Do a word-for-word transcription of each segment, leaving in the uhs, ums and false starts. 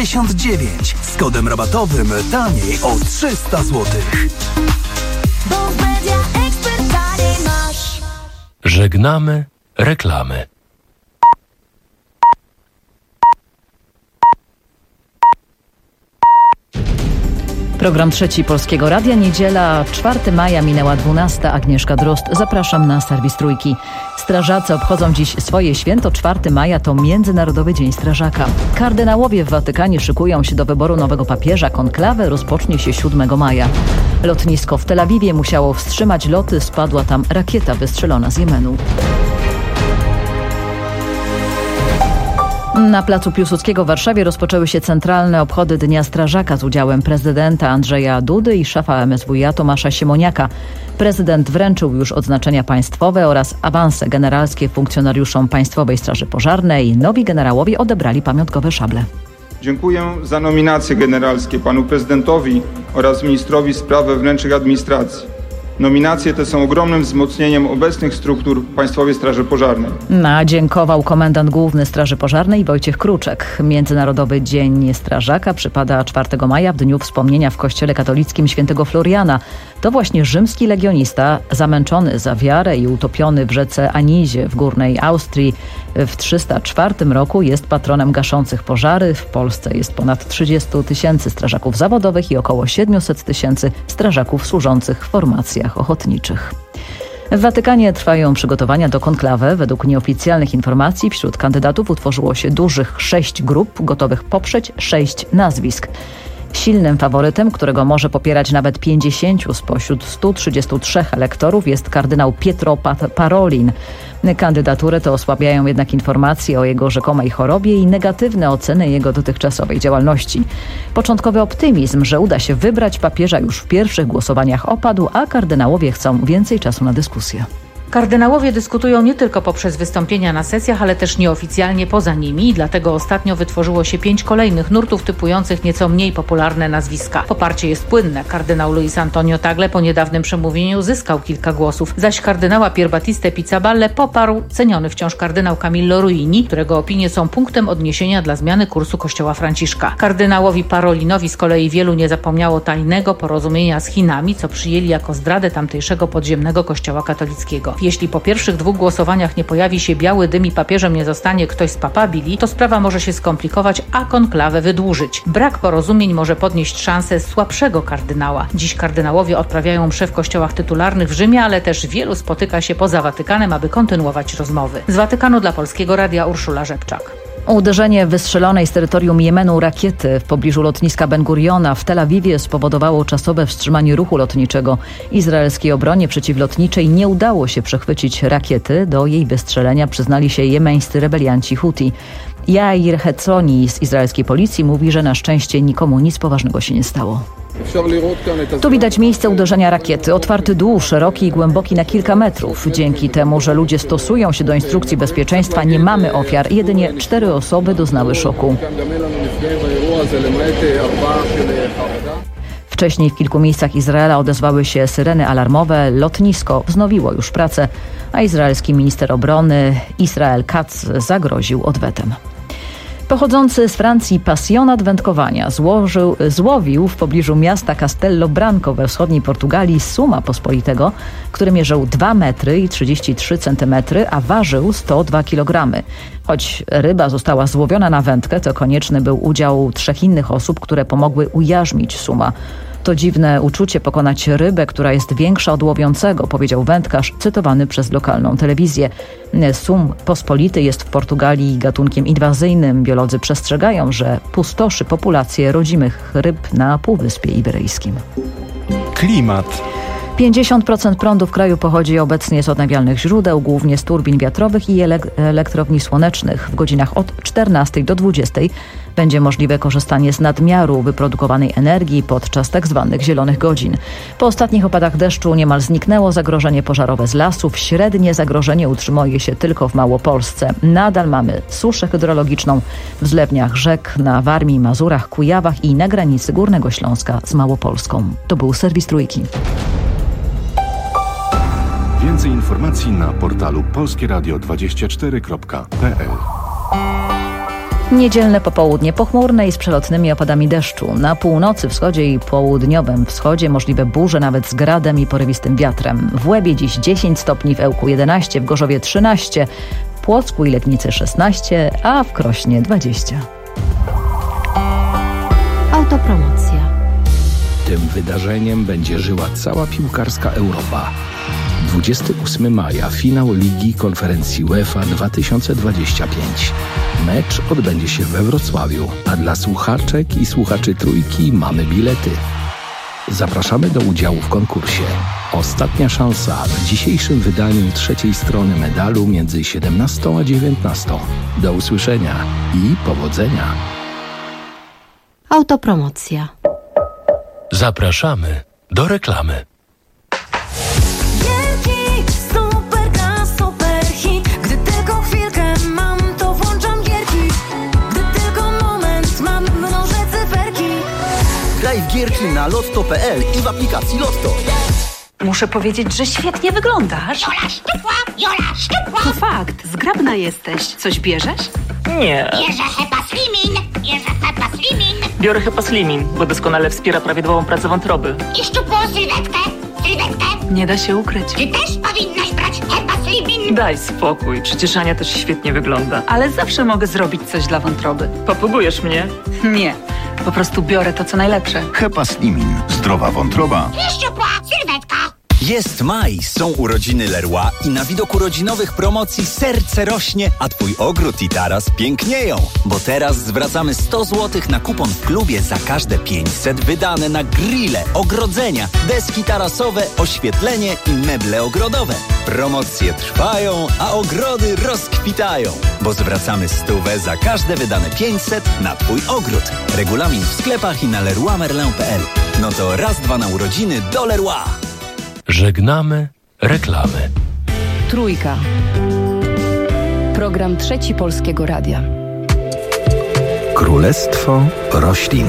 pięćdziesiąt dziewięć. Z kodem rabatowym taniej o trzysta złotych. Bo w Media Expert taniej masz. Żegnamy reklamy. Program trzeci Polskiego Radia, niedziela, czwartego maja, minęła dwunasta. Agnieszka Drozd. Zapraszam na serwis Trójki. Strażacy obchodzą dziś swoje święto. czwartego maja to Międzynarodowy Dzień Strażaka. Kardynałowie w Watykanie szykują się do wyboru nowego papieża. Konklawę rozpocznie się siódmego maja. Lotnisko w Tel Awiwie musiało wstrzymać loty. Spadła tam rakieta wystrzelona z Jemenu. Na placu Piłsudskiego w Warszawie rozpoczęły się centralne obchody Dnia Strażaka z udziałem prezydenta Andrzeja Dudy i szefa M S W iA Tomasza Siemoniaka. Prezydent wręczył już odznaczenia państwowe oraz awanse generalskie funkcjonariuszom Państwowej Straży Pożarnej. Nowi generałowie odebrali pamiątkowe szable. Dziękuję za nominacje generalskie panu prezydentowi oraz ministrowi spraw wewnętrznych i administracji. Nominacje te są ogromnym wzmocnieniem obecnych struktur Państwowej Straży Pożarnej. Na dziękował komendant główny Straży Pożarnej Wojciech Kruczek. Międzynarodowy Dzień Strażaka przypada czwartego maja w dniu wspomnienia w Kościele katolickim świętego Floriana. To właśnie rzymski legionista, zamęczony za wiarę i utopiony w rzece Anizie w Górnej Austrii w trzysta czwartym roku, jest patronem gaszących pożary. W Polsce jest ponad trzydziestu tysięcy strażaków zawodowych i około siedmiuset tysięcy strażaków służących w formacjach ochotniczych. W Watykanie trwają przygotowania do konklawy. Według nieoficjalnych informacji wśród kandydatów utworzyło się dużych sześć grup, gotowych poprzeć sześć nazwisk. Silnym faworytem, którego może popierać nawet pięćdziesięciu spośród stu trzydziestu trzech elektorów, jest kardynał Pietro Parolin. Kandydaturę tę osłabiają jednak informacje o jego rzekomej chorobie i negatywne oceny jego dotychczasowej działalności. Początkowy optymizm, że uda się wybrać papieża już w pierwszych głosowaniach, opadł, a kardynałowie chcą więcej czasu na dyskusję. Kardynałowie dyskutują nie tylko poprzez wystąpienia na sesjach, ale też nieoficjalnie poza nimi i dlatego ostatnio wytworzyło się pięć kolejnych nurtów typujących nieco mniej popularne nazwiska. Poparcie jest płynne. Kardynał Luis Antonio Tagle po niedawnym przemówieniu zyskał kilka głosów, zaś kardynała Pierbattistę Pizzaballę poparł ceniony wciąż kardynał Camillo Ruini, którego opinie są punktem odniesienia dla zmiany kursu Kościoła Franciszka. Kardynałowi Parolinowi z kolei wielu nie zapomniało tajnego porozumienia z Chinami, co przyjęli jako zdradę tamtejszego podziemnego kościoła katolickiego. Jeśli po pierwszych dwóch głosowaniach nie pojawi się biały dym i papieżem nie zostanie ktoś z papabili, to sprawa może się skomplikować, a konklawę wydłużyć. Brak porozumień może podnieść szansę słabszego kardynała. Dziś kardynałowie odprawiają msze w kościołach tytularnych w Rzymie, ale też wielu spotyka się poza Watykanem, aby kontynuować rozmowy. Z Watykanu dla Polskiego Radia Urszula Rzepczak. Uderzenie wystrzelonej z terytorium Jemenu rakiety w pobliżu lotniska Ben Guriona w Tel Awiwie spowodowało czasowe wstrzymanie ruchu lotniczego. Izraelskiej obronie przeciwlotniczej nie udało się przechwycić rakiety. Do jej wystrzelenia przyznali się jemeńscy rebelianci Huti. Jair Hetzoni z izraelskiej policji mówi, że na szczęście nikomu nic poważnego się nie stało. Tu widać miejsce uderzenia rakiety. Otwarty dół, szeroki i głęboki na kilka metrów. Dzięki temu, że ludzie stosują się do instrukcji bezpieczeństwa, nie mamy ofiar. Jedynie cztery osoby doznały szoku. Wcześniej w kilku miejscach Izraela odezwały się syreny alarmowe. Lotnisko wznowiło już pracę, a izraelski minister obrony Israel Katz zagroził odwetem. Pochodzący z Francji pasjonat wędkowania złożył, złowił w pobliżu miasta Castelo Branco we wschodniej Portugalii suma pospolitego, który mierzył dwa metry i trzydzieści trzy centymetry, a ważył sto dwa kilogramy. Choć ryba została złowiona na wędkę, to konieczny był udział trzech innych osób, które pomogły ujarzmić suma. To dziwne uczucie pokonać rybę, która jest większa od łowiącego, powiedział wędkarz cytowany przez lokalną telewizję. Sum pospolity jest w Portugalii gatunkiem inwazyjnym. Biolodzy przestrzegają, że pustoszy populację rodzimych ryb na Półwyspie Iberyjskim. Klimat. pięćdziesiąt procent prądu w kraju pochodzi obecnie z odnawialnych źródeł, głównie z turbin wiatrowych i elek- elektrowni słonecznych. W godzinach od czternastej do dwudziestej będzie możliwe korzystanie z nadmiaru wyprodukowanej energii podczas tzw. zielonych godzin. Po ostatnich opadach deszczu niemal zniknęło zagrożenie pożarowe z lasów. Średnie zagrożenie utrzymuje się tylko w Małopolsce. Nadal mamy suszę hydrologiczną w zlewniach rzek na Warmii, Mazurach, Kujawach i na granicy Górnego Śląska z Małopolską. To był serwis Trójki. Więcej informacji na portalu polskieradio dwadzieścia cztery kropka p l. Niedzielne popołudnie pochmurne i z przelotnymi opadami deszczu. Na północy, wschodzie i południowym wschodzie możliwe burze nawet z gradem i porywistym wiatrem. W Łebie dziś dziesięć stopni, w Ełku jedenaście, w Gorzowie trzynaście, w Płocku i Letnicy szesnaście, a w Krośnie dwadzieścia. Autopromocja. Tym wydarzeniem będzie żyła cała piłkarska Europa. dwudziestego ósmego maja finał Ligi Konferencji UEFA dwa tysiące dwudziesty piąty. Mecz odbędzie się we Wrocławiu, a dla słuchaczek i słuchaczy Trójki mamy bilety. Zapraszamy do udziału w konkursie. Ostatnia szansa w dzisiejszym wydaniu trzeciej strony medalu między siedemnastą a dziewiętnastą. Do usłyszenia i powodzenia. Autopromocja. Zapraszamy do reklamy. Gierki, super gra, super hit. Gdy tylko chwilkę mam, to włączam gierki. Gdy tylko moment mam, mnożę cyferki. Graj w gierki na lotto kropka p l i w aplikacji Lotto. Muszę powiedzieć, że świetnie wyglądasz. Jola szczupła, Jola szczupła. To fakt, zgrabna jesteś. Coś bierzesz? Nie. Bierze Hepa Slimin, bierze Hepa Slimin. Biorę Hepa Slimin, bo doskonale wspiera prawidłową pracę wątroby. I szczupłą sylwetkę, sylwetkę. Nie da się ukryć. Ty też powinnaś brać Hepa Slimin. Daj spokój, przecież Ania też świetnie wygląda. Ale zawsze mogę zrobić coś dla wątroby. Popugujesz mnie? Nie, po prostu biorę to, co najlepsze. Hepa Slimin. Zdrowa wątroba. I szczupła sylwetka. Jest maj, są urodziny Leroy i na widok urodzinowych promocji serce rośnie, a twój ogród i taras pięknieją. Bo teraz zwracamy sto złotych na kupon w klubie za każde pięćset wydane na grille, ogrodzenia, deski tarasowe, oświetlenie i meble ogrodowe. Promocje trwają, a ogrody rozkwitają. Bo zwracamy stówę za każde wydane pięćset na twój ogród. Regulamin w sklepach i na leroy merlin kropka p l. No to raz, dwa na urodziny do Leroy. Żegnamy reklamy. Trójka. Program Trzeci Polskiego Radia. Królestwo roślin.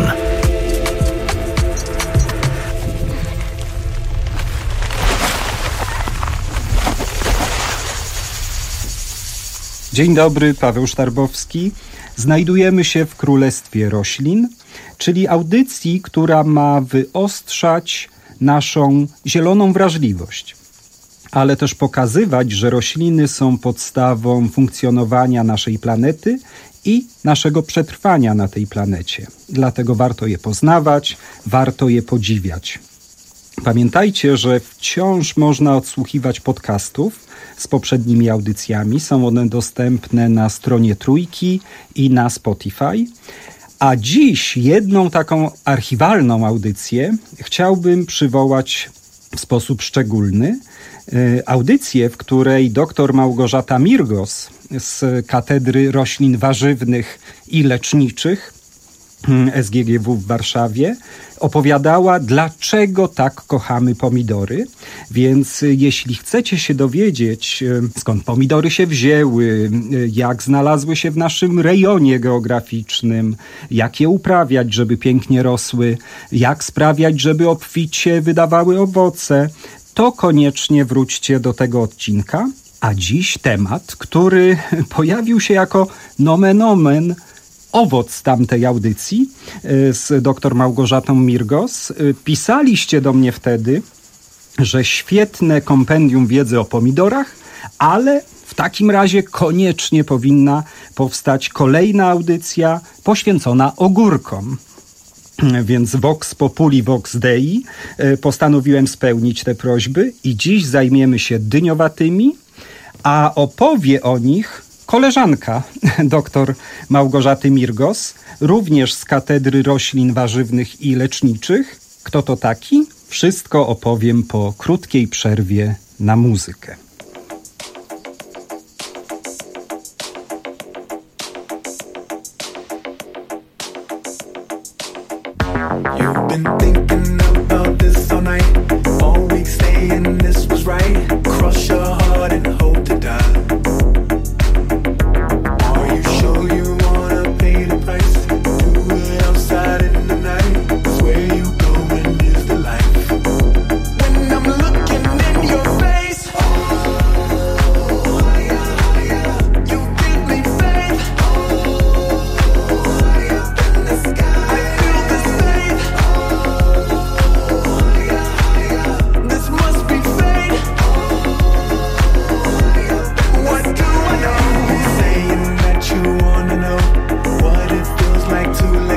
Dzień dobry, Paweł Sztarbowski. Znajdujemy się w Królestwie Roślin, czyli audycji, która ma wyostrzać naszą zieloną wrażliwość, ale też pokazywać, że rośliny są podstawą funkcjonowania naszej planety i naszego przetrwania na tej planecie. Dlatego warto je poznawać, warto je podziwiać. Pamiętajcie, że wciąż można odsłuchiwać podcastów z poprzednimi audycjami. Są one dostępne na stronie Trójki i na Spotify. A dziś jedną taką archiwalną audycję chciałbym przywołać w sposób szczególny. Audycję, w której dr Małgorzata Mirgos z Katedry Roślin Warzywnych i Leczniczych S G G W w Warszawie opowiadała, dlaczego tak kochamy pomidory. Więc jeśli chcecie się dowiedzieć, skąd pomidory się wzięły, jak znalazły się w naszym rejonie geograficznym, jak je uprawiać, żeby pięknie rosły, jak sprawiać, żeby obficie wydawały owoce, to koniecznie wróćcie do tego odcinka. A dziś temat, który pojawił się jako nomen omen owoc tamtej audycji z dr Małgorzatą Mirgos. Pisaliście do mnie wtedy, że świetne kompendium wiedzy o pomidorach, ale w takim razie koniecznie powinna powstać kolejna audycja poświęcona ogórkom. Więc Vox Populi Vox Dei postanowiłem spełnić te prośby i dziś zajmiemy się dyniowatymi, a opowie o nich koleżanka dr Małgorzaty Mirgos, również z Katedry Roślin Warzywnych i Leczniczych. Kto to taki? Wszystko opowiem po krótkiej przerwie na muzykę. You've been thinking about this all night, all week saying this was right. Cross your heart and hope to die. Are you sure you wanna pay the price? Do it outside in the night. Where you going is the life. When I'm looking in your face, oh, higher, higher. You give me faith. Oh,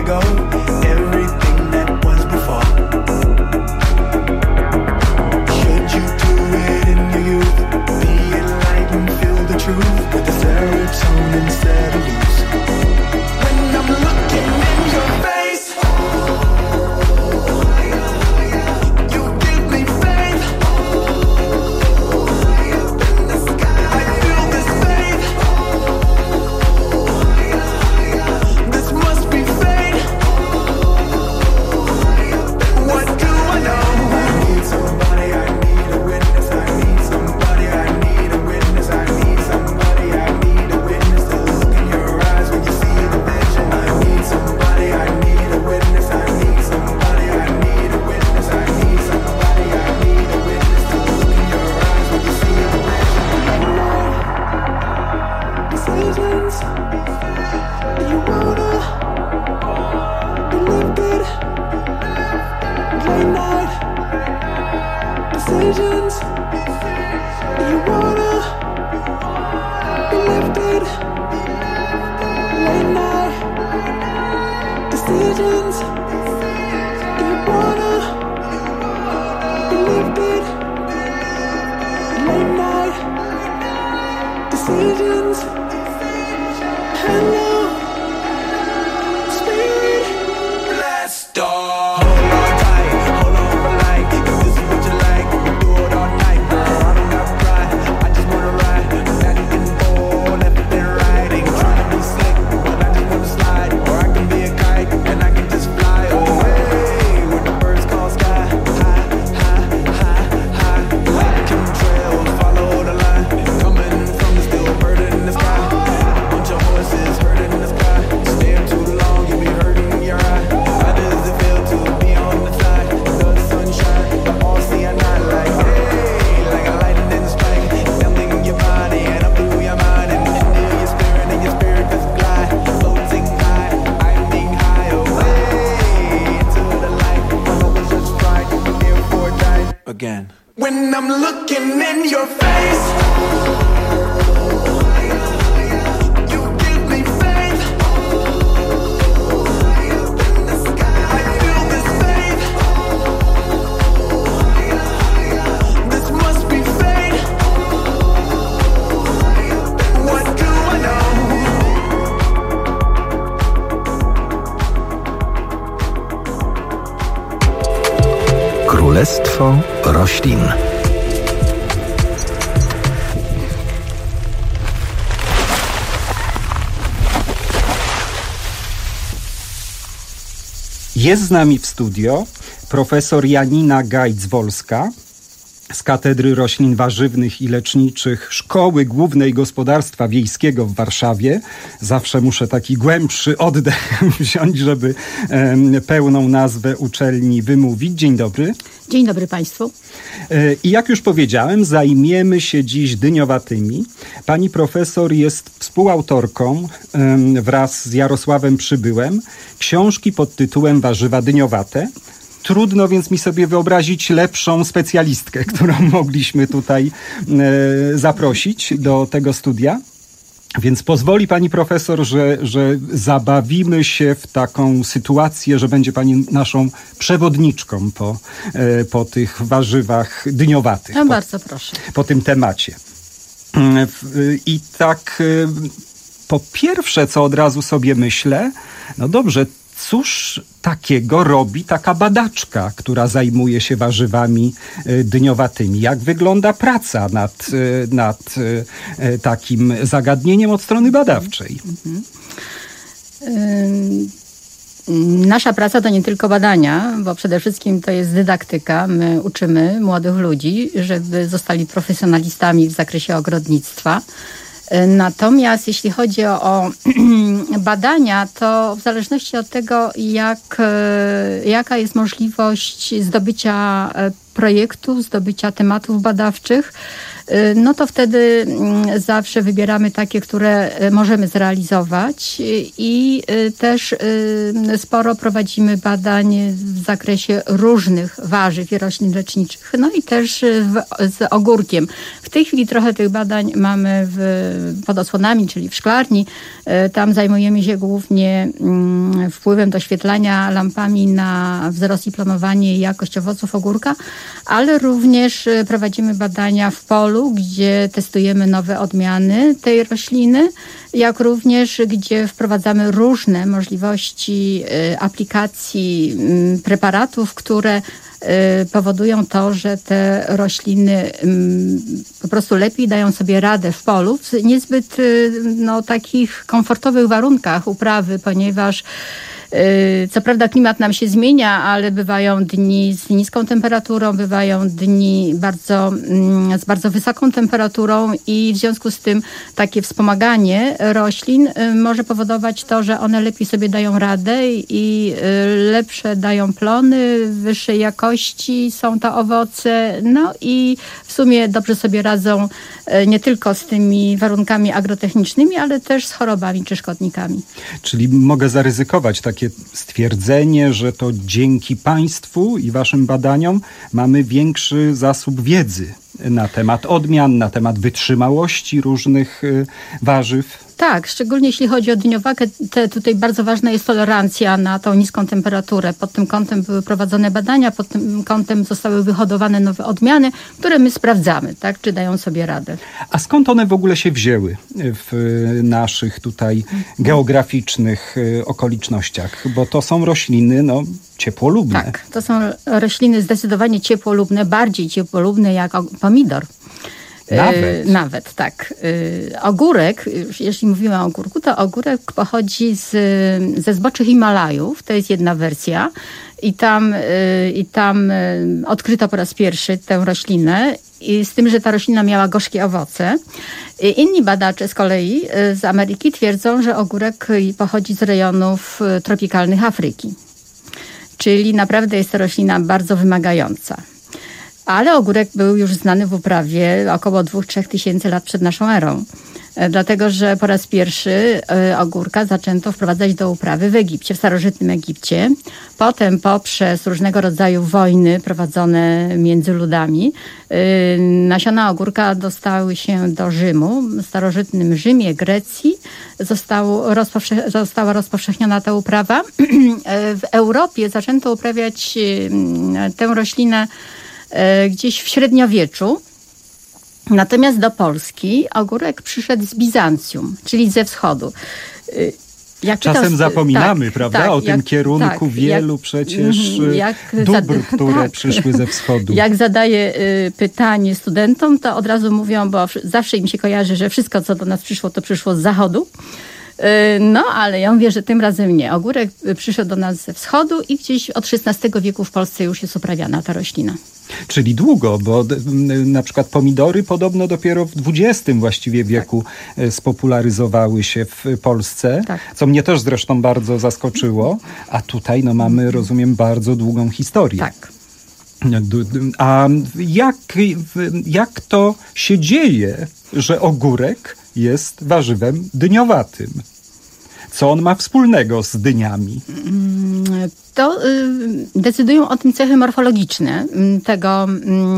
go. Everything that was before. Should you do it in your youth? Be enlightened, feel the truth with the serotonin instead of loose. When I'm looking in your face, you give me faith. I feel this faith. This must be fate. What do I know? I need somebody, I need a witness. I need somebody, I need a witness. I need somebody, I need a witness to look in your eyes when you see the vision. I need somebody, I need a witness. I need somebody, I need a witness. I need somebody, I need a witness to look in your eyes when you see the vision. Decisions. Do you wanna be lifted? Late night decisions. Do you wanna be lifted? Late night decisions. Do you wanna be lifted? Late night decisions. Hello, spirit. Blast off. Hold on tight, hold on for life. If this is what you like, we do it all night, girl. I don't got pride, I just wanna ride. Back and forth, left and right. Ain't trying to be slick, but I just wanna slide. Or I can be a kite, and I can just fly away with the birds call sky. High, high, high, high. Like chemtrails, follow the line. Coming from the still bird in the sky. Bunch of horses herding in the sky. Stare too long, you'll be hurting your eye. How does it feel to be on the side? The sunshine, the all see at night. Like, hey, like a lightning strike. Something in your body and up through your mind and into your spirit, and your spirit just fly. Floating high, I'm being high away into the light. My hope is just right, here for die again. When I'm looking in your face, you give me faith. I feel this faith. This must be fate. What do I know? Królestwo roślin. Jest z nami w studio profesor Janina Gajc-Wolska z Katedry Roślin Warzywnych i Leczniczych Szkoły Głównej Gospodarstwa Wiejskiego w Warszawie. Zawsze muszę taki głębszy oddech wziąć, żeby em, pełną nazwę uczelni wymówić. Dzień dobry. Dzień dobry Państwu. E, I jak już powiedziałem, zajmiemy się dziś dyniowatymi. Pani profesor jest współautorką em, wraz z Jarosławem Przybyłem książki pod tytułem Warzywa dyniowate. Trudno więc mi sobie wyobrazić lepszą specjalistkę, którą mogliśmy tutaj e, zaprosić do tego studia. Więc pozwoli pani profesor, że, że zabawimy się w taką sytuację, że będzie pani naszą przewodniczką po, e, po tych warzywach dyniowatych. No po, bardzo proszę. Po tym temacie. E, I tak e, po pierwsze, co od razu sobie myślę, no dobrze, cóż takiego robi taka badaczka, która zajmuje się warzywami dyniowatymi? Jak wygląda praca nad, nad takim zagadnieniem od strony badawczej? Mhm. Nasza praca to nie tylko badania, bo przede wszystkim to jest dydaktyka. My uczymy młodych ludzi, żeby zostali profesjonalistami w zakresie ogrodnictwa. Natomiast jeśli chodzi o, o badania, to w zależności od tego, jak, jaka jest możliwość zdobycia projektów, zdobycia tematów badawczych, no to wtedy zawsze wybieramy takie, które możemy zrealizować i też sporo prowadzimy badań w zakresie różnych warzyw i roślin leczniczych, no i też w, z ogórkiem. W tej chwili trochę tych badań mamy w, pod osłonami, czyli w szklarni. Tam zajmujemy się głównie wpływem doświetlania lampami na wzrost i planowanie i jakość owoców ogórka, ale również prowadzimy badania w polu, gdzie testujemy nowe odmiany tej rośliny, jak również gdzie wprowadzamy różne możliwości aplikacji preparatów, które powodują to, że te rośliny po prostu lepiej dają sobie radę w polu w niezbyt no, takich komfortowych warunkach uprawy, ponieważ co prawda klimat nam się zmienia, ale bywają dni z niską temperaturą, bywają dni bardzo, z bardzo wysoką temperaturą i w związku z tym takie wspomaganie roślin może powodować to, że one lepiej sobie dają radę i lepsze dają plony, wyższej jakości są to owoce, no i w sumie dobrze sobie radzą nie tylko z tymi warunkami agrotechnicznymi, ale też z chorobami czy szkodnikami. Czyli mogę zaryzykować takie stwierdzenie, że to dzięki państwu i waszym badaniom mamy większy zasób wiedzy na temat odmian, na temat wytrzymałości różnych warzyw. Tak, szczególnie jeśli chodzi o dyniowakę, te, tutaj bardzo ważna jest tolerancja na tą niską temperaturę. Pod tym kątem były prowadzone badania, pod tym kątem zostały wyhodowane nowe odmiany, które my sprawdzamy, tak, czy dają sobie radę. A skąd one w ogóle się wzięły w naszych tutaj geograficznych okolicznościach? Bo to są rośliny, no, ciepłolubne. Tak, to są rośliny zdecydowanie ciepłolubne, bardziej ciepłolubne jak pomidor. Nawet. Yy, nawet, tak. Yy, ogórek, jeśli mówimy o ogórku, to ogórek pochodzi z, ze zboczy Himalajów. To jest jedna wersja. I tam, yy, i tam yy, odkryto po raz pierwszy tę roślinę. I z tym, że ta roślina miała gorzkie owoce. I inni badacze z kolei yy, z Ameryki twierdzą, że ogórek pochodzi z rejonów yy, tropikalnych Afryki. Czyli naprawdę jest to roślina bardzo wymagająca. Ale ogórek był już znany w uprawie około dwóch do trzech tysięcy lat przed naszą erą. Dlatego, że po raz pierwszy ogórka zaczęto wprowadzać do uprawy w Egipcie, w starożytnym Egipcie. Potem poprzez różnego rodzaju wojny prowadzone między ludami nasiona ogórka dostały się do Rzymu. W starożytnym Rzymie, Grecji zostało rozpowsze- została rozpowszechniona ta uprawa. W Europie zaczęto uprawiać tę roślinę gdzieś w średniowieczu. Natomiast do Polski ogórek przyszedł z Bizancjum, czyli ze wschodu. Jak Czasem pytał, zapominamy, tak, prawda, tak, o tym jak, kierunku tak, wielu jak, przecież jak dóbr, które tak. przyszły ze wschodu. Jak zadaję y, pytanie studentom, to od razu mówią, bo zawsze im się kojarzy, że wszystko, co do nas przyszło, to przyszło z zachodu. No, ale ja mówię, że tym razem nie. Ogórek przyszedł do nas ze wschodu i gdzieś od szesnastego wieku w Polsce już jest uprawiana ta roślina. Czyli długo, bo na przykład pomidory podobno dopiero w dwudziestym właściwie wieku tak. spopularyzowały się w Polsce, tak. co mnie też zresztą bardzo zaskoczyło, a tutaj no mamy, rozumiem, bardzo długą historię. Tak. A jak, jak to się dzieje, że ogórek jest warzywem dyniowatym? Co on ma wspólnego z dyniami? To y, decydują o tym cechy morfologiczne tego,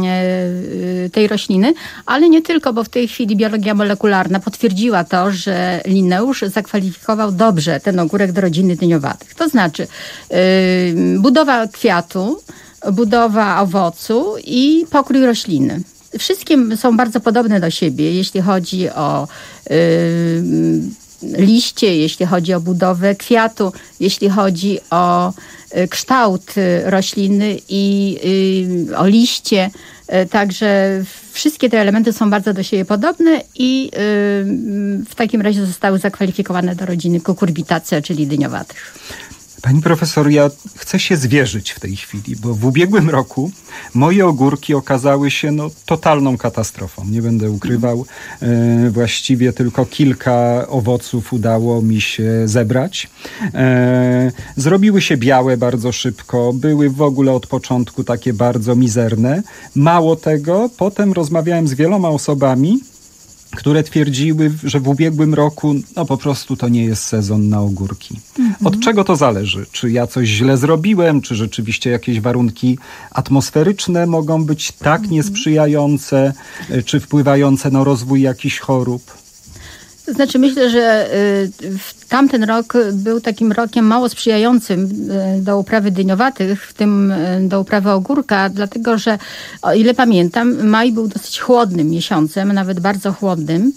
y, tej rośliny, ale nie tylko, bo w tej chwili biologia molekularna potwierdziła to, że Linneusz zakwalifikował dobrze ten ogórek do rodziny dyniowatych. To znaczy y, budowa kwiatu, budowa owocu i pokrój rośliny. Wszystkie są bardzo podobne do siebie, jeśli chodzi o y, liście, jeśli chodzi o budowę kwiatu, jeśli chodzi o kształt rośliny i y, o liście. Także wszystkie te elementy są bardzo do siebie podobne i y, w takim razie zostały zakwalifikowane do rodziny Cucurbitaceae, czyli dyniowatych. Pani profesor, ja chcę się zwierzyć w tej chwili, bo w ubiegłym roku moje ogórki okazały się no, totalną katastrofą. Nie będę ukrywał. E, właściwie tylko kilka owoców udało mi się zebrać. E, zrobiły się białe bardzo szybko. Były w ogóle od początku takie bardzo mizerne. Mało tego, potem rozmawiałem z wieloma osobami, które twierdziły, że w ubiegłym roku no po prostu to nie jest sezon na ogórki. Mhm. Od czego to zależy? Czy ja coś źle zrobiłem? Czy rzeczywiście jakieś warunki atmosferyczne mogą być tak mhm. niesprzyjające? Czy wpływające na rozwój jakichś chorób? To znaczy myślę, że tamten rok był takim rokiem mało sprzyjającym do uprawy dyniowatych, w tym do uprawy ogórka, dlatego że, o ile pamiętam, maj był dosyć chłodnym miesiącem, nawet bardzo chłodnym.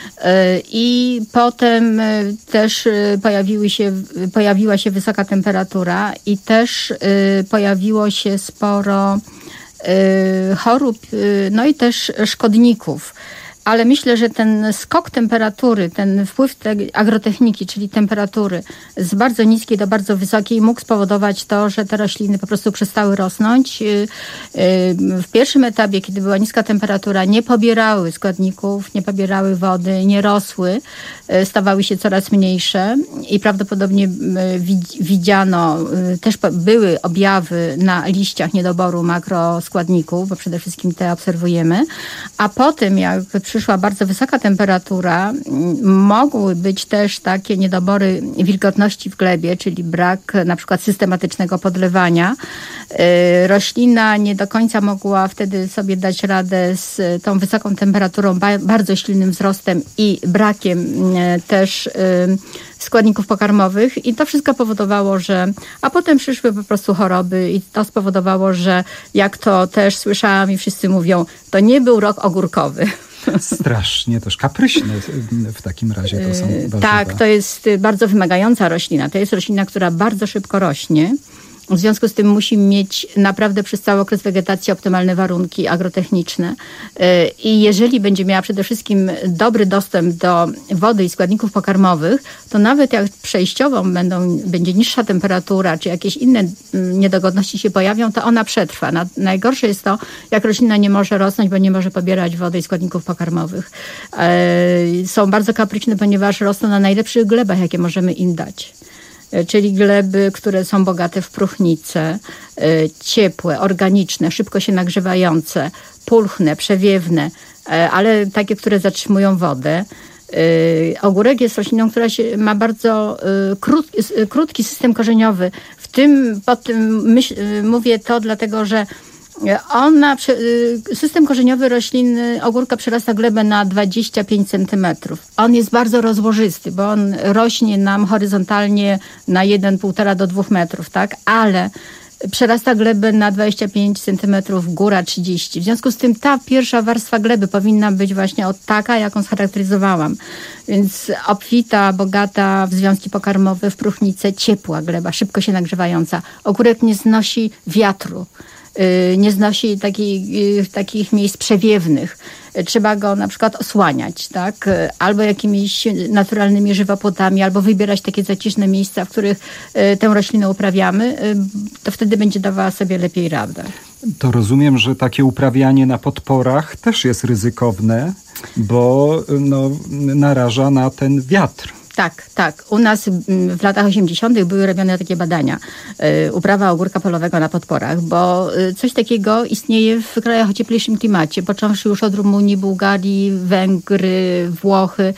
I potem też pojawiły się, pojawiła się wysoka temperatura i też pojawiło się sporo chorób, no i też szkodników. Ale myślę, że ten skok temperatury, ten wpływ tej agrotechniki, czyli temperatury z bardzo niskiej do bardzo wysokiej mógł spowodować to, że te rośliny po prostu przestały rosnąć. W pierwszym etapie, kiedy była niska temperatura, nie pobierały składników, nie pobierały wody, nie rosły, stawały się coraz mniejsze i prawdopodobnie widziano, też były objawy na liściach niedoboru makroskładników, bo przede wszystkim te obserwujemy, a potem jak przyszła bardzo wysoka temperatura, mogły być też takie niedobory wilgotności w glebie, czyli brak na przykład systematycznego podlewania. Roślina nie do końca mogła wtedy sobie dać radę z tą wysoką temperaturą, bardzo silnym wzrostem i brakiem też składników pokarmowych i to wszystko powodowało, że... A potem przyszły po prostu choroby i to spowodowało, że jak to też słyszałam i wszyscy mówią, to nie był rok ogórkowy. Strasznie też kapryśne w takim razie to są warzywa. Tak, to jest bardzo wymagająca roślina. To jest roślina, która bardzo szybko rośnie. W związku z tym musi mieć naprawdę przez cały okres wegetacji optymalne warunki agrotechniczne. I jeżeli będzie miała przede wszystkim dobry dostęp do wody i składników pokarmowych, to nawet jak przejściowo będą, będzie niższa temperatura, czy jakieś inne niedogodności się pojawią, to ona przetrwa. Najgorsze jest to, jak roślina nie może rosnąć, bo nie może pobierać wody i składników pokarmowych. Są bardzo kapryśne, ponieważ rosną na najlepszych glebach, jakie możemy im dać. Czyli gleby, które są bogate w próchnice, ciepłe, organiczne, szybko się nagrzewające, pulchne, przewiewne, ale takie, które zatrzymują wodę. Ogórek jest rośliną, która się, ma bardzo krótki, krótki system korzeniowy. W tym, po tym myśl, mówię to dlatego, że ona, system korzeniowy rośliny ogórka przerasta glebę na dwadzieścia pięć centymetrów. On jest bardzo rozłożysty, bo on rośnie nam horyzontalnie na jeden, półtora do dwóch metrów, tak? Ale przerasta glebę na dwadzieścia pięć centymetrów, góra trzydzieści. W związku z tym ta pierwsza warstwa gleby powinna być właśnie od taka, jaką scharakteryzowałam. Więc obfita, bogata w związki pokarmowe, w próchnicę, ciepła gleba, szybko się nagrzewająca. Ogórek nie znosi wiatru. Nie znosi takich, takich miejsc przewiewnych. Trzeba go na przykład osłaniać, tak? Albo jakimiś naturalnymi żywopłotami, albo wybierać takie zaciszne miejsca, w których tę roślinę uprawiamy, to wtedy będzie dawała sobie lepiej radę. To rozumiem, że takie uprawianie na podporach też jest ryzykowne, bo no, naraża na ten wiatr. Tak, tak. U nas w latach osiemdziesiątych były robione takie badania. Uprawa ogórka polowego na podporach, bo coś takiego istnieje w krajach o cieplejszym klimacie, począwszy już od Rumunii, Bułgarii, Węgry, Włochy.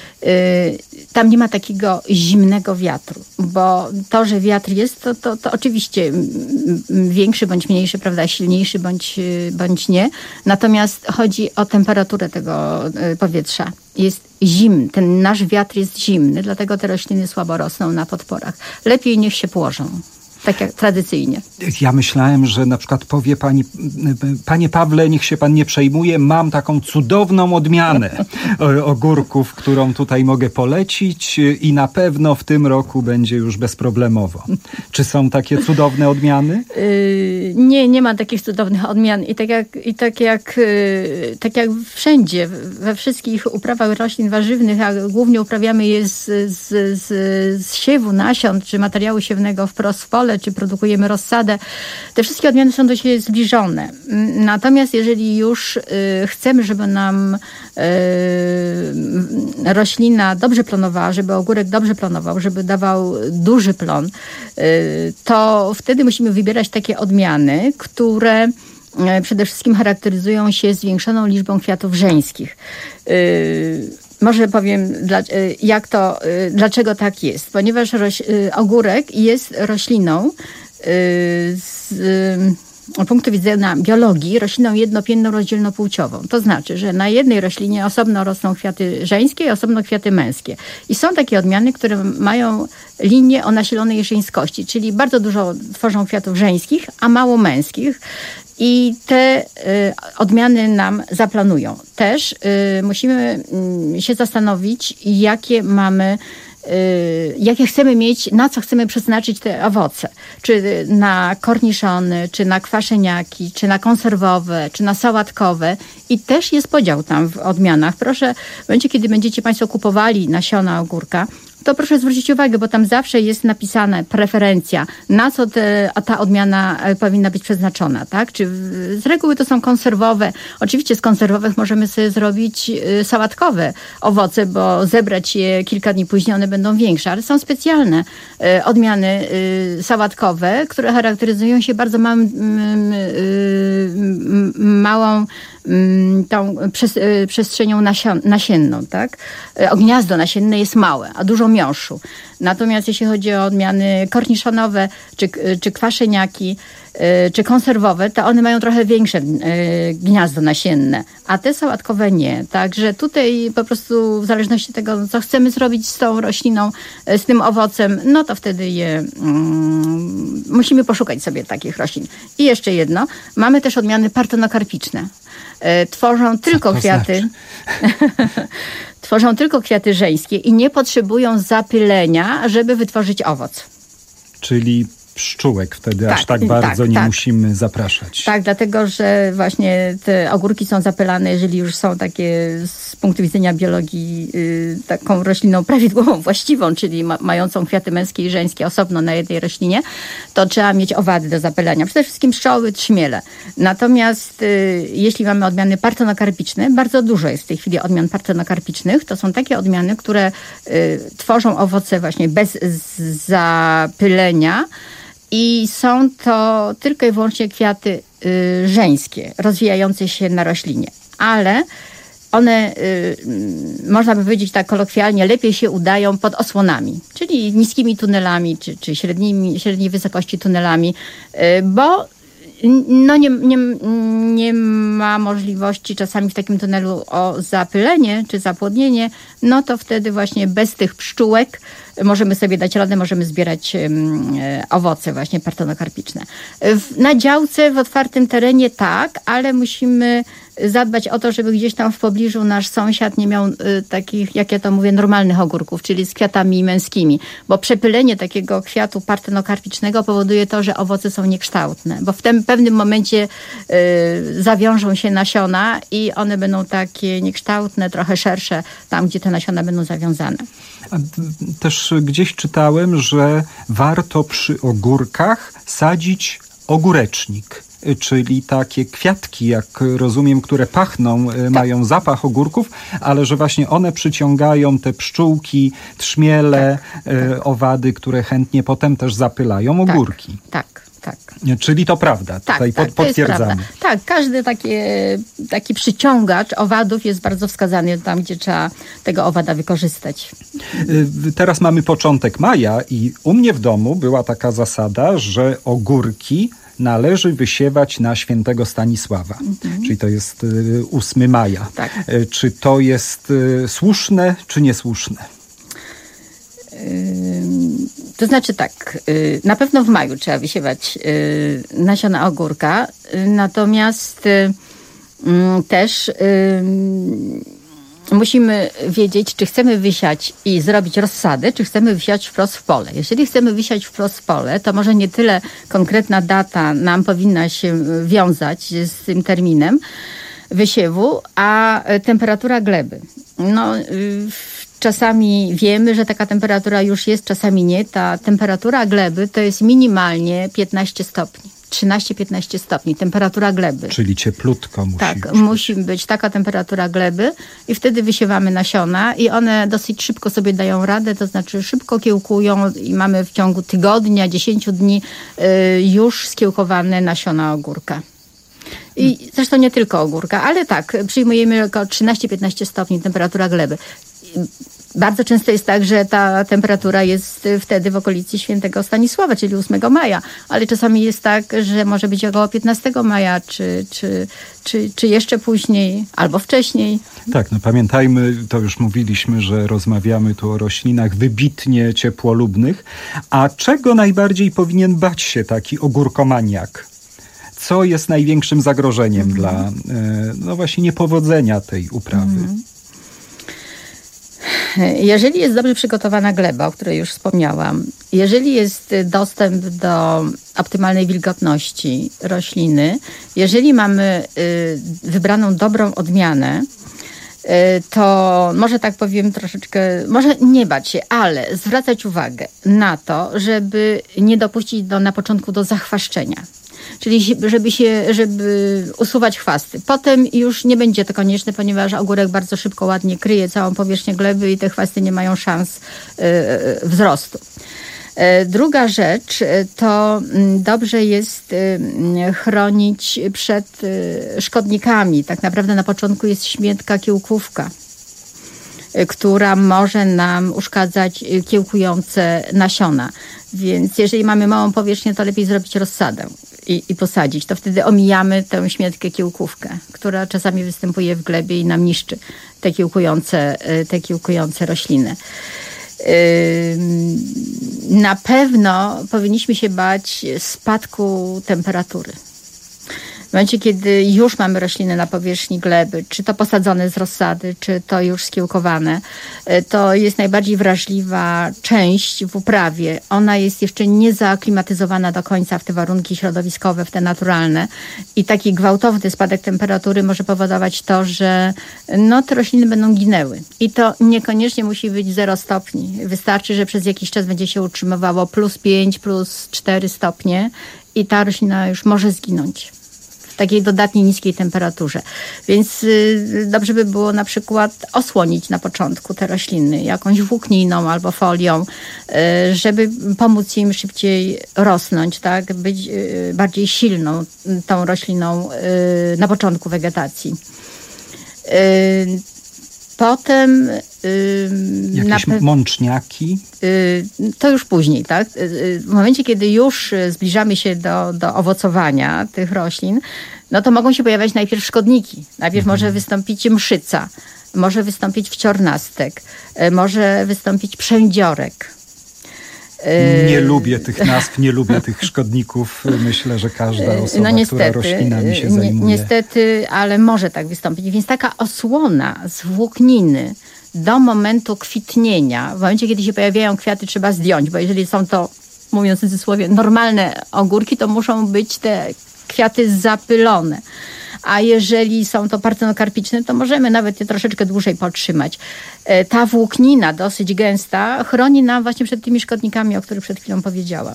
Tam nie ma takiego zimnego wiatru, bo to, że wiatr jest, to, to, to oczywiście większy bądź mniejszy, prawda, silniejszy bądź, bądź nie. Natomiast chodzi o temperaturę tego powietrza. Jest zimny, ten nasz wiatr jest zimny, dlatego te rośliny słabo rosną na podporach. Lepiej niech się położą. tak jak tradycyjnie. Ja myślałem, że na przykład powie pani, panie Pawle, niech się pan nie przejmuje, mam taką cudowną odmianę ogórków, którą tutaj mogę polecić i na pewno w tym roku będzie już bezproblemowo. Czy są takie cudowne odmiany? Yy, nie, nie ma takich cudownych odmian i tak jak, i tak jak, yy, tak jak wszędzie, we wszystkich uprawach roślin warzywnych, a głównie uprawiamy je z, z, z, z siewu, nasion, czy materiału siewnego wprost w pole, czy produkujemy rozsadę. Te wszystkie odmiany są do siebie zbliżone. Natomiast jeżeli już y, chcemy, żeby nam y, roślina dobrze plonowała, żeby ogórek dobrze plonował, żeby dawał duży plon, y, to wtedy musimy wybierać takie odmiany, które y, przede wszystkim charakteryzują się zwiększoną liczbą kwiatów żeńskich. Y, Może powiem, jak to, dlaczego tak jest. Ponieważ roś, ogórek jest rośliną z punktu widzenia biologii, rośliną jednopienną, rozdzielnopłciową. To znaczy, że na jednej roślinie osobno rosną kwiaty żeńskie i osobno kwiaty męskie. I są takie odmiany, które mają linię o nasilonej żeńskości, czyli bardzo dużo tworzą kwiatów żeńskich, a mało męskich. I te y, odmiany nam zaplanują. Też y, musimy y, się zastanowić, jakie mamy, y, jakie chcemy mieć, na co chcemy przeznaczyć te owoce. Czy na korniszony, czy na kwaszeniaki, czy na konserwowe, czy na sałatkowe. I też jest podział tam w odmianach. Proszę, w momencie, kiedy będziecie Państwo kupowali nasiona ogórka, to proszę zwrócić uwagę, bo tam zawsze jest napisane preferencja, na co te, ta odmiana powinna być przeznaczona, tak? Czy z reguły to są konserwowe. Oczywiście z konserwowych możemy sobie zrobić sałatkowe owoce, bo zebrać je kilka dni później, one będą większe, ale są specjalne odmiany sałatkowe, które charakteryzują się bardzo małym, małą tą przestrzenią nasion, nasienną, tak? Gniazdo nasienne jest małe, a dużo miąższu. Natomiast jeśli chodzi o odmiany korniszonowe, czy, czy kwaszeniaki, czy konserwowe, to one mają trochę większe gniazdo nasienne, a te sałatkowe nie. Także tutaj po prostu w zależności od tego, co chcemy zrobić z tą rośliną, z tym owocem, no to wtedy je um, musimy poszukać sobie takich roślin. I jeszcze jedno, mamy też odmiany partonokarpiczne. Tworzą tylko kwiaty. Znaczy? Tworzą tylko kwiaty żeńskie i nie potrzebują zapylenia, żeby wytworzyć owoc. Czyli pszczółek wtedy tak, aż tak bardzo tak, nie tak. musimy zapraszać. Tak, dlatego, że właśnie te ogórki są zapylane, jeżeli już są takie z punktu widzenia biologii yy, taką rośliną prawidłową, właściwą, czyli ma, mającą kwiaty męskie i żeńskie osobno na jednej roślinie, to trzeba mieć owady do zapylania. Przede wszystkim pszczoły, trzmiele. Natomiast yy, jeśli mamy odmiany partonokarpiczne, bardzo dużo jest w tej chwili odmian partonokarpicznych. To są takie odmiany, które yy, tworzą owoce właśnie bez z- zapylenia, i są to tylko i wyłącznie kwiaty y, żeńskie, rozwijające się na roślinie. Ale one, y, można by powiedzieć tak kolokwialnie, lepiej się udają pod osłonami, czyli niskimi tunelami, czy, czy średnimi, średniej wysokości tunelami, y, bo no nie, nie, nie ma możliwości czasami w takim tunelu o zapylenie czy zapłodnienie, no to wtedy właśnie bez tych pszczółek możemy sobie dać radę, możemy zbierać um, owoce właśnie partonokarpiczne. W, na działce, w otwartym terenie tak, ale musimy zadbać o to, żeby gdzieś tam w pobliżu nasz sąsiad nie miał y, takich, jak ja to mówię, normalnych ogórków, czyli z kwiatami męskimi, bo przepylenie takiego kwiatu partonokarpicznego powoduje to, że owoce są niekształtne, bo w tym pewnym momencie y, zawiążą się nasiona i one będą takie niekształtne, trochę szersze, tam gdzie te nasiona będą zawiązane. A też gdzieś czytałem, że warto przy ogórkach sadzić ogórecznik, czyli takie kwiatki, jak rozumiem, które pachną, tak. mają zapach ogórków, ale że właśnie one przyciągają te pszczółki, trzmiele, tak, tak. owady, które chętnie potem też zapylają ogórki. Tak, tak. Tak. Czyli to prawda, tak, tutaj tak, potwierdzamy. Tak, każdy takie, taki przyciągacz owadów jest bardzo wskazany tam, gdzie trzeba tego owada wykorzystać. Teraz mamy początek maja i u mnie w domu była taka zasada, że ogórki należy wysiewać na świętego Stanisława, mhm. czyli to jest ósmego maja. Tak. Czy to jest słuszne, czy niesłuszne? To znaczy tak, na pewno w maju trzeba wysiewać nasiona ogórka, natomiast też musimy wiedzieć, czy chcemy wysiać i zrobić rozsadę, czy chcemy wysiać wprost w pole. Jeżeli chcemy wysiać wprost w pole, to może nie tyle konkretna data nam powinna się wiązać z tym terminem wysiewu, a temperatura gleby. No, czasami wiemy, że taka temperatura już jest, czasami nie. Ta temperatura gleby to jest minimalnie piętnaście stopni. trzynaście piętnaście stopni, temperatura gleby. Czyli cieplutko musi Tak, być. musi być taka temperatura gleby i wtedy wysiewamy nasiona i one dosyć szybko sobie dają radę, to znaczy szybko kiełkują i mamy w ciągu tygodnia, dziesięciu dni y, już skiełkowane nasiona ogórka. I zresztą nie tylko ogórka, ale tak, przyjmujemy około trzynaście piętnaście stopni temperatura gleby. Bardzo często jest tak, że ta temperatura jest wtedy w okolicy świętego Stanisława, czyli ósmego maja, ale czasami jest tak, że może być około piętnastego maja, czy, czy, czy, czy jeszcze później, albo wcześniej. Tak, no pamiętajmy, to już mówiliśmy, że rozmawiamy tu o roślinach wybitnie ciepłolubnych, a czego najbardziej powinien bać się taki ogórkomaniak? Co jest największym zagrożeniem mm. dla no właśnie niepowodzenia tej uprawy? Mm. Jeżeli jest dobrze przygotowana gleba, o której już wspomniałam, jeżeli jest dostęp do optymalnej wilgotności rośliny, jeżeli mamy wybraną dobrą odmianę, to może tak powiem troszeczkę, może nie bać się, ale zwracać uwagę na to, żeby nie dopuścić do, na początku do zachwaszczenia. Czyli żeby się, żeby usuwać chwasty. Potem już nie będzie to konieczne, ponieważ ogórek bardzo szybko, ładnie kryje całą powierzchnię gleby i te chwasty nie mają szans y, wzrostu. Y, druga rzecz to dobrze jest y, chronić przed y, szkodnikami. Tak naprawdę na początku jest śmietka kiełkówka, y, która może nam uszkadzać kiełkujące nasiona. Więc jeżeli mamy małą powierzchnię, to lepiej zrobić rozsadę i, i posadzić. To wtedy omijamy tę śmietkę kiełkówkę, która czasami występuje w glebie i nam niszczy te kiełkujące, te kiełkujące rośliny. Na pewno powinniśmy się bać spadku temperatury. W momencie, kiedy już mamy rośliny na powierzchni gleby, czy to posadzone z rozsady, czy to już skiełkowane, to jest najbardziej wrażliwa część w uprawie. Ona jest jeszcze nie zaaklimatyzowana do końca w te warunki środowiskowe, w te naturalne. I taki gwałtowny spadek temperatury może powodować to, że no, te rośliny będą ginęły. I to niekoniecznie musi być zero stopni. Wystarczy, że przez jakiś czas będzie się utrzymywało plus pięć, plus cztery stopnie i ta roślina już może zginąć w takiej dodatniej niskiej temperaturze. Więc y, dobrze by było na przykład osłonić na początku te rośliny jakąś włókniną albo folią, y, żeby pomóc im szybciej rosnąć, tak? Być y, bardziej silną tą rośliną y, na początku wegetacji. Y, Potem... Yy, Jakieś pe- mączniaki? Yy, to już później, tak? Yy, w momencie, kiedy już zbliżamy się do, do owocowania tych roślin, no to mogą się pojawiać najpierw szkodniki. Najpierw mhm. może wystąpić mszyca, może wystąpić wciornastek, yy, może wystąpić przędziorek. Nie lubię tych nazw, nie lubię tych szkodników. Myślę, że każda osoba, no niestety, która roślinami się zajmuje. Ni- niestety, ale może tak wystąpić. Więc taka osłona z włókniny do momentu kwitnienia, w momencie, kiedy się pojawiają kwiaty, trzeba zdjąć, bo jeżeli są to, mówiąc w cudzysłowie, normalne ogórki, to muszą być te kwiaty zapylone. A jeżeli są to parcenokarpiczne, to możemy nawet je troszeczkę dłużej podtrzymać. Ta włóknina dosyć gęsta chroni nam właśnie przed tymi szkodnikami, o których przed chwilą powiedziałam.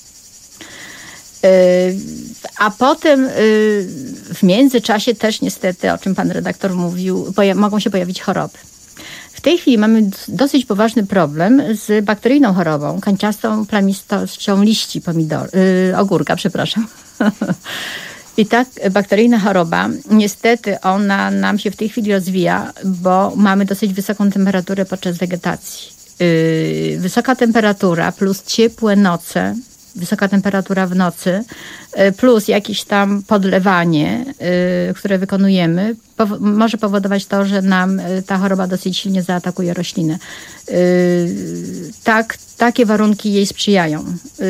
A potem w międzyczasie też niestety, o czym pan redaktor mówił, mogą się pojawić choroby. W tej chwili mamy dosyć poważny problem z bakteryjną chorobą, kanciastą plamistością liści pomidor, yy, ogórka, przepraszam. I tak bakteryjna choroba, niestety ona nam się w tej chwili rozwija, bo mamy dosyć wysoką temperaturę podczas wegetacji. Yy, wysoka temperatura plus ciepłe noce wysoka temperatura w nocy, plus jakieś tam podlewanie, które wykonujemy, może powodować to, że nam ta choroba dosyć silnie zaatakuje roślinę. Tak, takie warunki jej sprzyjają.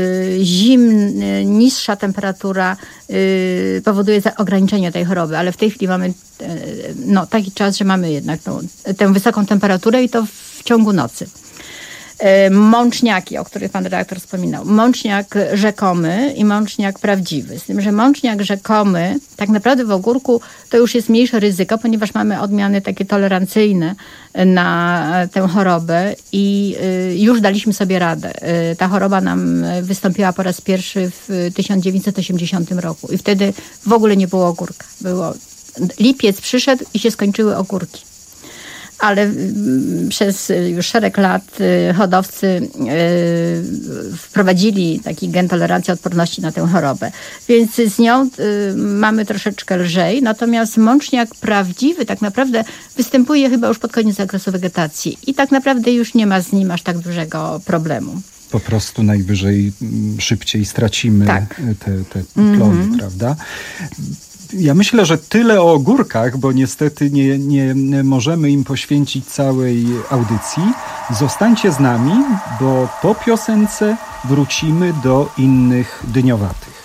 Zimny, niższa temperatura powoduje ograniczenie tej choroby, ale w tej chwili mamy no, taki czas, że mamy jednak tą, tę wysoką temperaturę i to w ciągu nocy. Mączniaki, o których pan redaktor wspominał. Mączniak rzekomy i mączniak prawdziwy. Z tym, że mączniak rzekomy, tak naprawdę w ogórku to już jest mniejsze ryzyko, ponieważ mamy odmiany takie tolerancyjne na tę chorobę i już daliśmy sobie radę. Ta choroba nam wystąpiła po raz pierwszy w tysiąc dziewięćset osiemdziesiątym roku i wtedy w ogóle nie było ogórka. Było lipiec przyszedł i się skończyły ogórki. Ale przez już szereg lat hodowcy wprowadzili taki gen tolerancji odporności na tę chorobę. Więc z nią mamy troszeczkę lżej. Natomiast mączniak prawdziwy tak naprawdę występuje chyba już pod koniec okresu wegetacji. I tak naprawdę już nie ma z nim aż tak dużego problemu. Po prostu najwyżej szybciej stracimy tak. te, te plony, mm-hmm. prawda? Ja myślę, że tyle o ogórkach, bo niestety nie, nie możemy im poświęcić całej audycji. Zostańcie z nami, bo po piosence wrócimy do innych dyniowatych.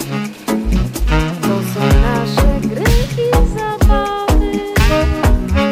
To są nasze gry i zabawy.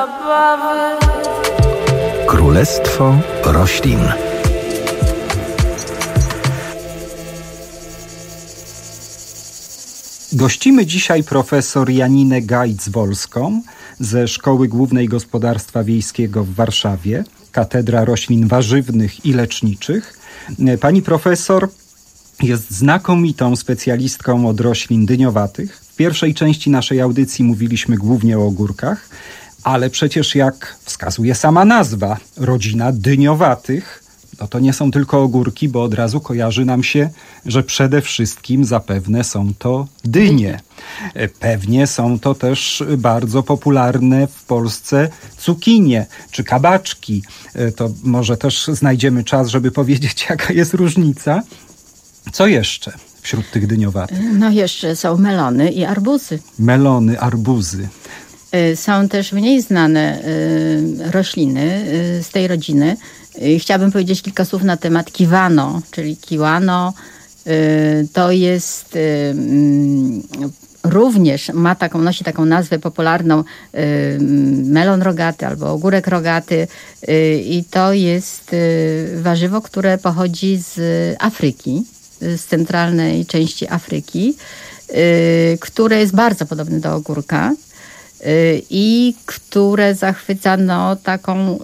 zabawy. Królestwo roślin. Gościmy dzisiaj profesor Janinę Gajc-Wolską ze Szkoły Głównej Gospodarstwa Wiejskiego w Warszawie, Katedra Roślin Warzywnych i Leczniczych. Pani profesor jest znakomitą specjalistką od roślin dyniowatych. W pierwszej części naszej audycji mówiliśmy głównie o ogórkach, ale przecież jak wskazuje sama nazwa, rodzina dyniowatych, no to nie są tylko ogórki, bo od razu kojarzy nam się, że przede wszystkim zapewne są to dynie. Pewnie są to też bardzo popularne w Polsce cukinie czy kabaczki. To może też znajdziemy czas, żeby powiedzieć, jaka jest różnica. Co jeszcze wśród tych dyniowatych? No jeszcze są melony i arbuzy. Melony, arbuzy. Są też mniej znane rośliny z tej rodziny. Chciałabym powiedzieć kilka słów na temat kiwano, czyli kiwano. To jest również, ma taką, nosi taką nazwę popularną melon rogaty albo ogórek rogaty i to jest warzywo, które pochodzi z Afryki, z centralnej części Afryki, które jest bardzo podobne do ogórka i które zachwyca no, taką,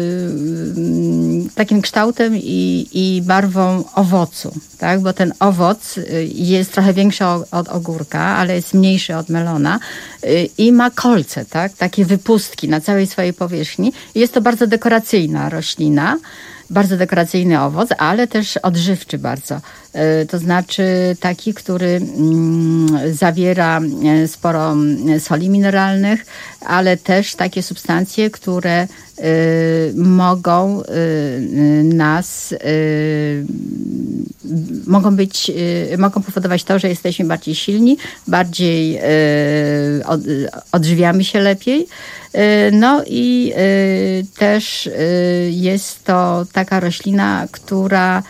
takim kształtem i, i barwą owocu, tak? Bo ten owoc jest trochę większy od ogórka, ale jest mniejszy od melona i ma kolce, tak? Takie wypustki na całej swojej powierzchni. Jest to bardzo dekoracyjna roślina, bardzo dekoracyjny owoc, ale też odżywczy bardzo. To znaczy taki, który zawiera sporo soli mineralnych, ale też takie substancje, które mogą nas, mogą być, mogą powodować to, że jesteśmy bardziej silni, bardziej odżywiamy się lepiej. No i też jest to taka roślina, która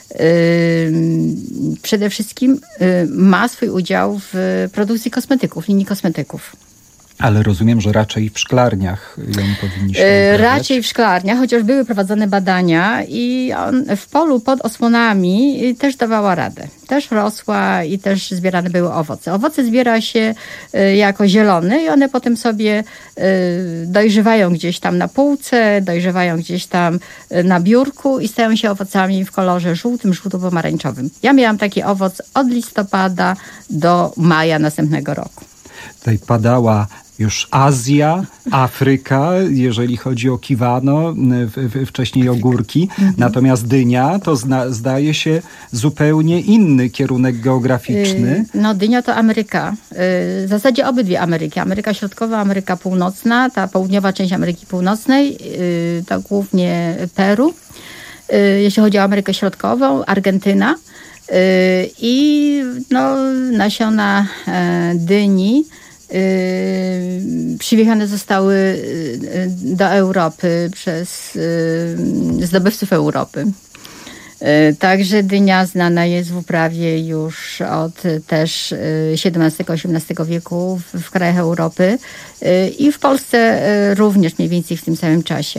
przede wszystkim ma swój udział w produkcji kosmetyków, linii kosmetyków. Ale rozumiem, że raczej w szklarniach ją powinniśmy uprawiać. Raczej w szklarniach, chociaż były prowadzone badania i on w polu pod osłonami też dawała radę. Też rosła i też zbierane były owoce. Owoce zbiera się jako zielone i one potem sobie dojrzewają gdzieś tam na półce, dojrzewają gdzieś tam na biurku i stają się owocami w kolorze żółtym, żółto-pomarańczowym. Ja miałam taki owoc od listopada do maja następnego roku. Tutaj padała już Azja, Afryka, jeżeli chodzi o kiwano, wcześniej ogórki. Natomiast dynia to zna, zdaje się zupełnie inny kierunek geograficzny. No dynia to Ameryka. W zasadzie obydwie Ameryki. Ameryka Środkowa, Ameryka Północna. Ta południowa część Ameryki Północnej to głównie Peru. Jeśli chodzi o Amerykę Środkową, Argentyna. I no, nasiona dyni przywiezione zostały do Europy przez zdobywców Europy. Także dynia znana jest w uprawie już od też siedemnastego osiemnastego wieku w, w krajach Europy i w Polsce również mniej więcej w tym samym czasie.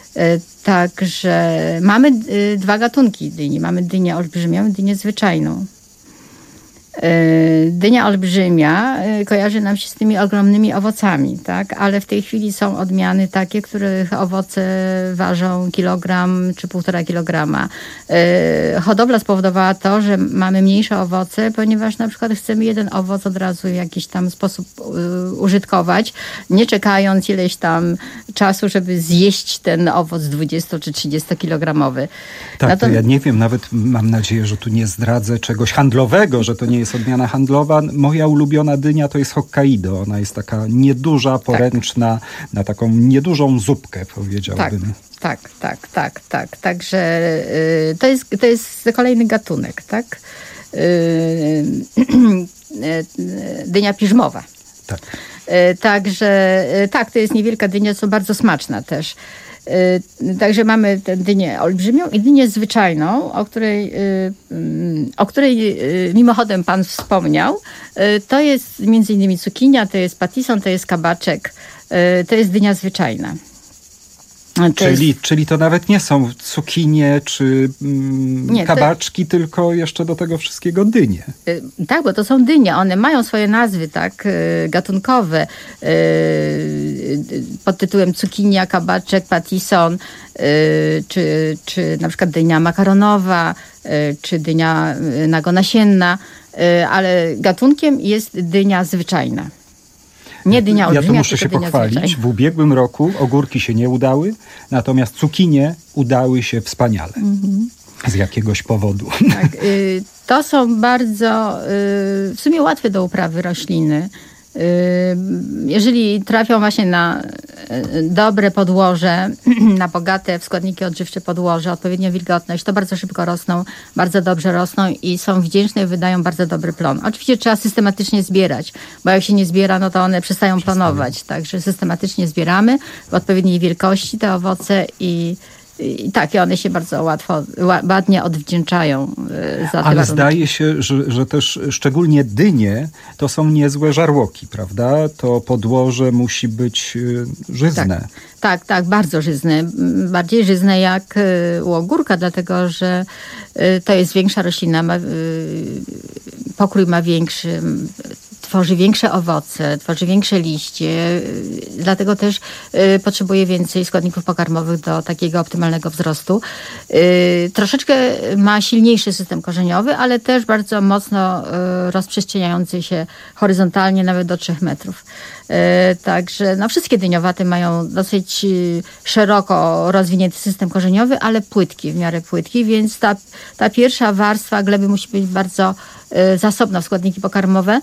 Także mamy dwa gatunki dyni. Mamy dynię olbrzymią i dynię zwyczajną. Dynia olbrzymia kojarzy nam się z tymi ogromnymi owocami, tak? Ale w tej chwili są odmiany takie, których owoce ważą kilogram czy półtora kilograma. Hodowla spowodowała to, że mamy mniejsze owoce, ponieważ na przykład chcemy jeden owoc od razu w jakiś tam sposób użytkować, nie czekając ileś tam czasu, żeby zjeść ten owoc dwudziesto czy trzydziestokilogramowy. Tak, no to... to ja nie wiem, nawet mam nadzieję, że tu nie zdradzę czegoś handlowego, że to nie jest odmiana handlowa. Moja ulubiona dynia to jest Hokkaido. Ona jest taka nieduża, poręczna, tak. Na taką niedużą zupkę, powiedziałbym. Tak, tak, tak, tak, tak. Także y, to, jest, to jest kolejny gatunek, tak? Y, y, dynia piżmowa. Tak. Y, także y, tak, to jest niewielka dynia, co bardzo smaczna też. Także mamy tę dynię olbrzymią i dynię zwyczajną, o której, o której mimochodem pan wspomniał. To jest między innymi cukinia, to jest patison, to jest kabaczek, to jest dynia zwyczajna. Czyli, jest... czyli to nawet nie są cukinie czy mm, nie, kabaczki, to... tylko jeszcze do tego wszystkiego dynie. Yy, tak, bo to są dynie. One mają swoje nazwy tak yy, gatunkowe yy, pod tytułem cukinia, kabaczek, patison, yy, czy, czy na przykład dynia makaronowa, yy, czy dynia yy, nagonasienna, yy, ale gatunkiem jest dynia zwyczajna. Nie dynia olbrzymia, ja tu muszę się pochwalić. Zwyczajna. W ubiegłym roku ogórki się nie udały, natomiast cukinie udały się wspaniale. Mm-hmm. Z jakiegoś powodu. Tak, y, to są bardzo y, w sumie łatwe do uprawy rośliny. Y, jeżeli trafią właśnie na y, dobre podłoże, na bogate w składniki odżywcze podłoże, odpowiednią wilgotność, to bardzo szybko rosną, bardzo dobrze rosną i są wdzięczne i wydają bardzo dobry plon. Oczywiście trzeba systematycznie zbierać, bo jak się nie zbiera, no to one przestają plonować. Także systematycznie zbieramy w odpowiedniej wielkości te owoce i I tak, i one się bardzo łatwo, ładnie odwdzięczają za te Ale warunki. zdaje się, że, że też szczególnie dynie to są niezłe żarłoki, prawda? To podłoże musi być żyzne. Tak, tak, tak, bardzo żyzne. Bardziej żyzne jak u ogórka, dlatego że to jest większa roślina, ma, pokrój ma większy, tworzy większe owoce, tworzy większe liście, dlatego też y, potrzebuje więcej składników pokarmowych do takiego optymalnego wzrostu. Y, troszeczkę ma silniejszy system korzeniowy, ale też bardzo mocno y, rozprzestrzeniający się horyzontalnie, nawet do trzech metrów. Y, także no, wszystkie dyniowaty mają dosyć y, szeroko rozwinięty system korzeniowy, ale płytki, w miarę płytki, więc ta, ta pierwsza warstwa gleby musi być bardzo y, zasobna w składniki pokarmowe.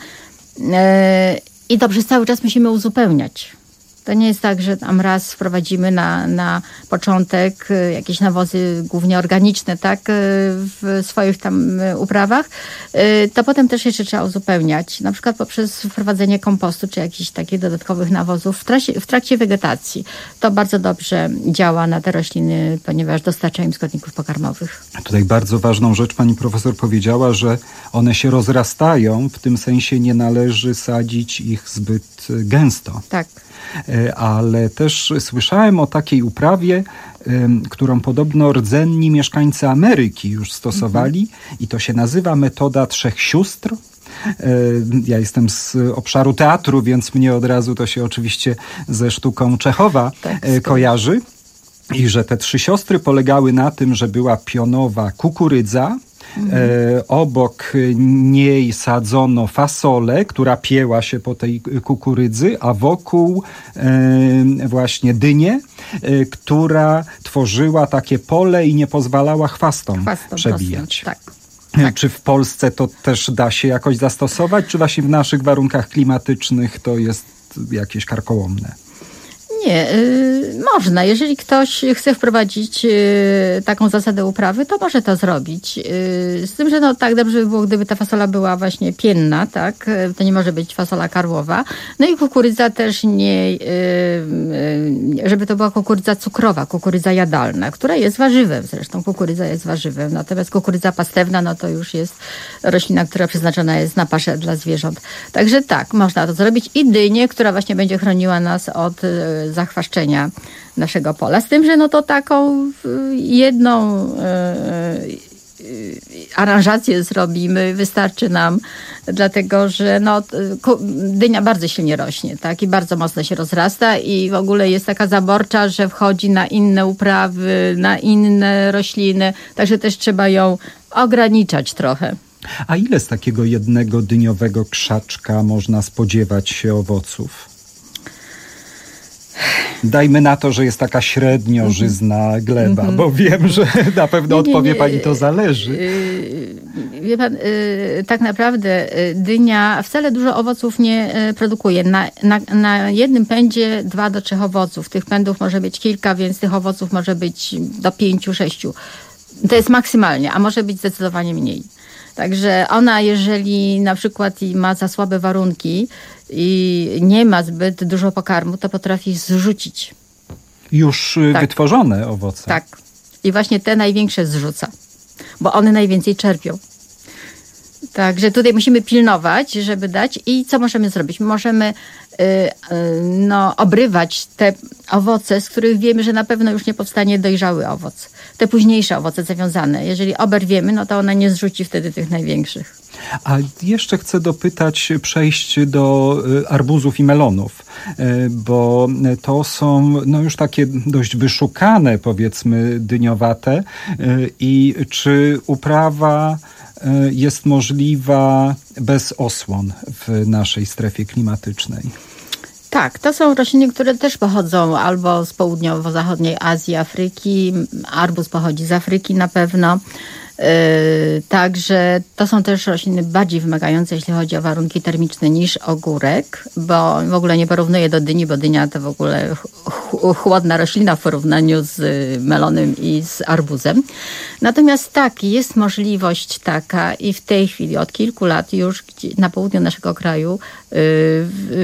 I to przez cały czas musimy uzupełniać. To nie jest tak, że tam raz wprowadzimy na, na początek jakieś nawozy głównie organiczne, tak, w swoich tam uprawach. To potem też jeszcze trzeba uzupełniać, na przykład poprzez wprowadzenie kompostu, czy jakichś takich dodatkowych nawozów w trakcie, w trakcie wegetacji. To bardzo dobrze działa na te rośliny, ponieważ dostarcza im składników pokarmowych. Tutaj bardzo ważną rzecz pani profesor powiedziała, że one się rozrastają, w tym sensie nie należy sadzić ich zbyt gęsto. Tak. Ale też słyszałem o takiej uprawie, którą podobno rdzenni mieszkańcy Ameryki już stosowali mm-hmm. i to się nazywa metoda trzech sióstr. Ja jestem z obszaru teatru, więc mnie od razu to się oczywiście ze sztuką Czechowa tak, kojarzy. I że te trzy siostry polegały na tym, że była pionowa kukurydza, Mhm. E, obok niej sadzono fasolę, która pieła się po tej kukurydzy, a wokół e, właśnie dynię, e, która tworzyła takie pole i nie pozwalała chwastom, chwastom przebijać. Tak. Tak. Czy w Polsce to też da się jakoś zastosować, czy właśnie w naszych warunkach klimatycznych to jest jakieś karkołomne? Nie, y, można. Jeżeli ktoś chce wprowadzić y, taką zasadę uprawy, to może to zrobić. Y, z tym, że no tak dobrze by było, gdyby ta fasola była właśnie pienna, tak? To nie może być fasola karłowa. No i kukurydza też nie, y, y, żeby to była kukurydza cukrowa, kukurydza jadalna, która jest warzywem. Zresztą kukurydza jest warzywem. Natomiast kukurydza pastewna, no to już jest roślina, która przeznaczona jest na paszę dla zwierząt. Także tak, można to zrobić. I dynię, która właśnie będzie chroniła nas od y, zachwaszczenia naszego pola. Z tym, że no to taką jedną yy, yy, aranżację zrobimy, wystarczy nam, dlatego że no, dynia bardzo silnie rośnie, tak, i bardzo mocno się rozrasta i w ogóle jest taka zaborcza, że wchodzi na inne uprawy, na inne rośliny, także też trzeba ją ograniczać trochę. A ile z takiego jednego dyniowego krzaczka można spodziewać się owoców? Dajmy na to, że jest taka średnio żyzna gleba, mm-hmm. bo wiem, że na pewno nie, nie, odpowie nie. pani, to zależy. Yy, wie pan, yy, tak naprawdę dynia wcale dużo owoców nie produkuje. Na, na, na jednym pędzie dwa do trzech owoców. Tych pędów może być kilka, więc tych owoców może być do pięciu, sześciu. To jest maksymalnie, a może być zdecydowanie mniej. Także ona, jeżeli na przykład ma za słabe warunki i nie ma zbyt dużo pokarmu, to potrafi zrzucić. już Tak. wytworzone owoce. Tak. I właśnie te największe zrzuca, bo one najwięcej czerpią. Także tutaj musimy pilnować, żeby dać. I co możemy zrobić? Możemy y, y, no, obrywać te owoce, z których wiemy, że na pewno już nie powstanie dojrzały owoc. Te późniejsze owoce zawiązane. Jeżeli oberwiemy, no to ona nie zrzuci wtedy tych największych. A jeszcze chcę dopytać, przejść do y, arbuzów i melonów, y, bo to są no, już takie dość wyszukane, powiedzmy, dyniowate. Y, I czy uprawa jest możliwa bez osłon w naszej strefie klimatycznej? Tak, to są rośliny, które też pochodzą albo z południowo-zachodniej Azji, Afryki. Arbuz pochodzi z Afryki na pewno. Yy, także to są też rośliny bardziej wymagające, jeśli chodzi o warunki termiczne, niż ogórek, bo w ogóle nie porównuję do dyni, bo dynia to w ogóle ch- chłodna roślina w porównaniu z melonem i z arbuzem. Natomiast tak, jest możliwość taka i w tej chwili od kilku lat już na południu naszego kraju yy,